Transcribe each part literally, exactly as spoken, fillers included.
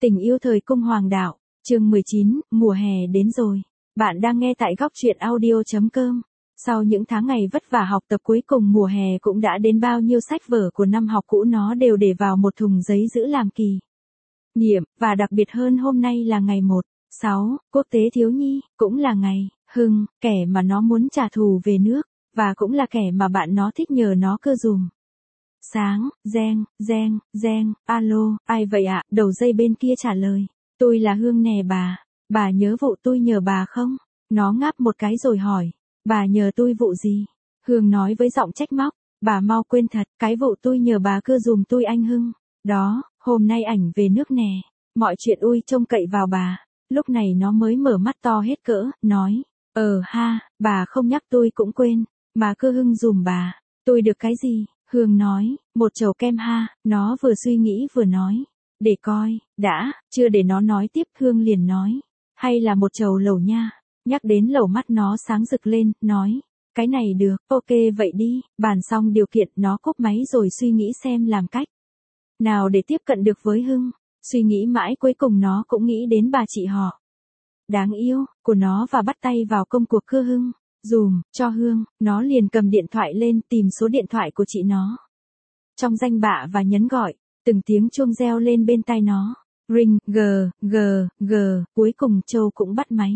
Tình yêu thời cung hoàng đạo, chương mười chín, mùa hè đến rồi. Bạn đang nghe tại góc truyện audio chấm com. Sau những tháng ngày vất vả học tập cuối cùng mùa hè cũng đã đến, bao nhiêu sách vở của năm học cũ nó đều để vào một thùng giấy giữ làm kỷ niệm, và đặc biệt hơn hôm nay là ngày một, sáu, Quốc tế thiếu nhi, cũng là ngày Hưng, kẻ mà nó muốn trả thù về nước, và cũng là kẻ mà bạn nó thích nhờ nó cơ dùm. Sáng, reng, reng, reng, alo, ai vậy ạ? Đầu dây bên kia trả lời, tôi là Hương nè bà, bà nhớ vụ tôi nhờ bà không? Nó ngáp một cái rồi hỏi, bà nhờ tôi vụ gì? Hương nói với giọng trách móc, bà mau quên thật, cái vụ tôi nhờ bà cưa dùm tôi anh Hưng. Đó, hôm nay ảnh về nước nè, mọi chuyện ui trông cậy vào bà. Lúc này nó mới mở mắt to hết cỡ, nói, ờ ha, bà không nhắc tôi cũng quên, mà cưa Hưng dùm bà. Tôi được cái gì? Hương nói, một chầu kem ha. Nó vừa suy nghĩ vừa nói, để coi, đã, chưa để nó nói tiếp Hương liền nói, hay là một chầu lẩu nha. Nhắc đến lẩu mắt nó sáng rực lên, nói, cái này được, ok vậy đi. Bàn xong điều kiện nó cúp máy rồi suy nghĩ xem làm cách nào để tiếp cận được với Hưng. Suy nghĩ mãi cuối cùng nó cũng nghĩ đến bà chị họ đáng yêu của nó và bắt tay vào công cuộc cưa Hưng dùm cho Hương. Nó liền cầm điện thoại lên tìm số điện thoại của chị nó trong danh bạ và nhấn gọi. Từng tiếng chuông reo lên bên tai nó, ring, g, g, g, cuối cùng Châu cũng bắt máy.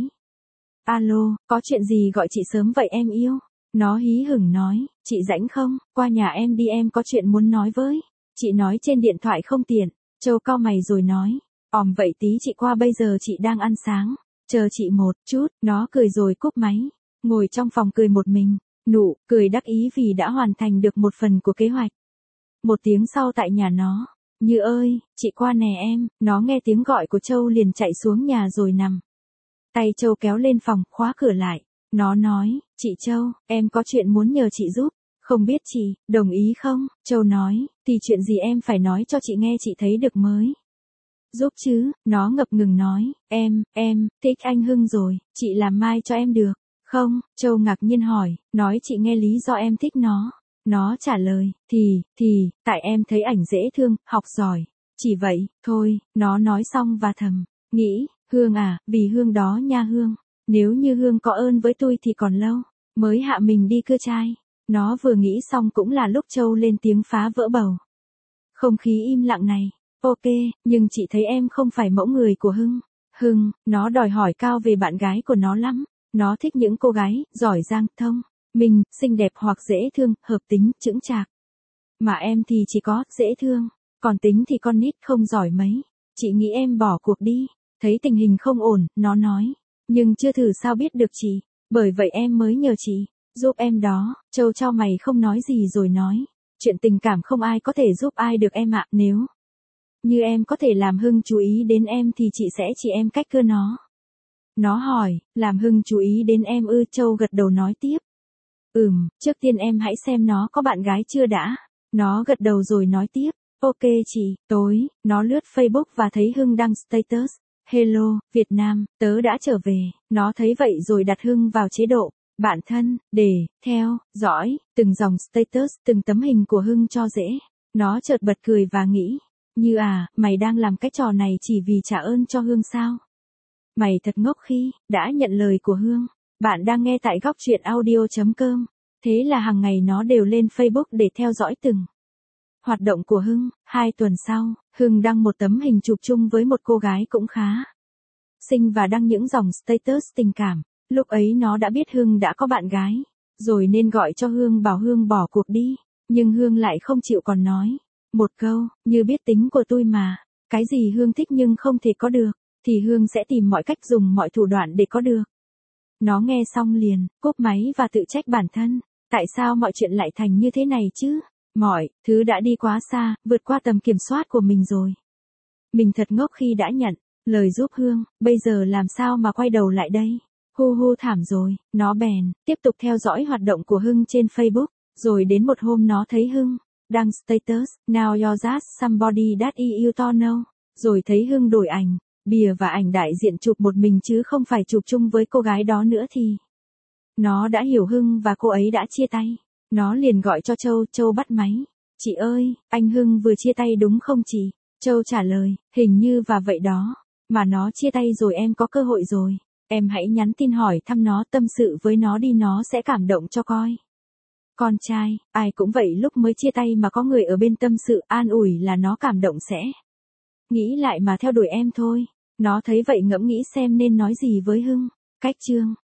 Alo, có chuyện gì gọi chị sớm vậy em yêu? Nó hí hửng nói, chị rảnh không? Qua nhà em đi, em có chuyện muốn nói với. Chị nói trên điện thoại không tiện. Châu cau mày rồi nói, òm vậy tí chị qua, bây giờ chị đang ăn sáng. Chờ chị một chút. Nó cười rồi cúp máy. Ngồi trong phòng cười một mình, nụ cười đắc ý vì đã hoàn thành được một phần của kế hoạch. Một tiếng sau tại nhà nó, Như ơi, chị qua nè em. Nó nghe tiếng gọi của Châu liền chạy xuống nhà rồi nằm. Tay Châu kéo lên phòng, khóa cửa lại. Nó nói, chị Châu, em có chuyện muốn nhờ chị giúp. Không biết chị, đồng ý không? Châu nói, thì chuyện gì em phải nói cho chị nghe, chị thấy được mới giúp chứ. Nó ngập ngừng nói, em, em, thích anh Hưng rồi, chị làm mai cho em được không? Châu ngạc nhiên hỏi, nói chị nghe lý do em thích nó. Nó trả lời, thì, thì, tại em thấy ảnh dễ thương, học giỏi. Chỉ vậy, thôi. Nó nói xong và thầm nghĩ, Hương à, vì Hương đó nha Hương. Nếu như Hương có ơn với tôi thì còn lâu mới hạ mình đi cưa trai. Nó vừa nghĩ xong cũng là lúc Châu lên tiếng phá vỡ bầu không khí im lặng này. Ok, nhưng chị thấy em không phải mẫu người của Hưng. Hưng, nó đòi hỏi cao về bạn gái của nó lắm. Nó thích những cô gái giỏi giang, thông minh, xinh đẹp hoặc dễ thương, hợp tính, chững chạc. Mà em thì chỉ có dễ thương, còn tính thì con nít không giỏi mấy. Chị nghĩ em bỏ cuộc đi. Thấy tình hình không ổn, nó nói, nhưng chưa thử sao biết được chị. Bởi vậy em mới nhờ chị giúp em đó. Châu chau mày không nói gì rồi nói, chuyện tình cảm không ai có thể giúp ai được em ạ. Nếu như em có thể làm Hưng chú ý đến em thì chị sẽ chỉ em cách cưa nó. Nó hỏi, làm Hưng chú ý đến em ư? Châu gật đầu nói tiếp, ừm, trước tiên em hãy xem nó có bạn gái chưa đã. Nó gật đầu rồi nói tiếp, ok chị. Tối, nó lướt Facebook và thấy Hưng đăng status, hello, Việt Nam, tớ đã trở về. Nó thấy vậy rồi đặt Hưng vào chế độ bạn thân, để theo dõi từng dòng status, từng tấm hình của Hưng cho dễ. Nó chợt bật cười và nghĩ, Như à, mày đang làm cái trò này chỉ vì trả ơn cho Hương sao? Mày thật ngốc khi đã nhận lời của Hương. Bạn đang nghe tại góc truyện audio chấm com. Thế là hàng ngày nó đều lên Facebook để theo dõi từng hoạt động của Hưng. Hai tuần sau, Hưng đăng một tấm hình chụp chung với một cô gái cũng khá xinh và đăng những dòng status tình cảm. Lúc ấy nó đã biết Hưng đã có bạn gái rồi nên gọi cho Hương bảo Hương bỏ cuộc đi. Nhưng Hương lại không chịu, còn nói một câu, Như biết tính của tôi mà. Cái gì Hương thích nhưng không thể có được, thì Hương sẽ tìm mọi cách, dùng mọi thủ đoạn để có được. Nó nghe xong liền cúp máy và tự trách bản thân. Tại sao mọi chuyện lại thành như thế này chứ? Mọi thứ đã đi quá xa, vượt qua tầm kiểm soát của mình rồi. Mình thật ngốc khi đã nhận lời giúp Hương, bây giờ làm sao mà quay đầu lại đây? Hu hu thảm rồi. Nó bèn tiếp tục theo dõi hoạt động của Hưng trên Facebook. Rồi đến một hôm nó thấy Hưng đăng status, now you're just somebody that you don't know. Rồi thấy Hưng đổi ảnh bìa và ảnh đại diện chụp một mình chứ không phải chụp chung với cô gái đó nữa thì nó đã hiểu Hưng và cô ấy đã chia tay. Nó liền gọi cho Châu. Châu bắt máy, chị ơi, anh Hưng vừa chia tay đúng không chị? Châu trả lời, hình như và vậy đó. Mà nó chia tay rồi em có cơ hội rồi. Em hãy nhắn tin hỏi thăm nó, tâm sự với nó đi, nó sẽ cảm động cho coi. Con trai, ai cũng vậy, lúc mới chia tay mà có người ở bên tâm sự an ủi là nó cảm động sẽ nghĩ lại mà theo đuổi em thôi. Nó thấy vậy ngẫm nghĩ xem nên nói gì với Hưng. Cách chương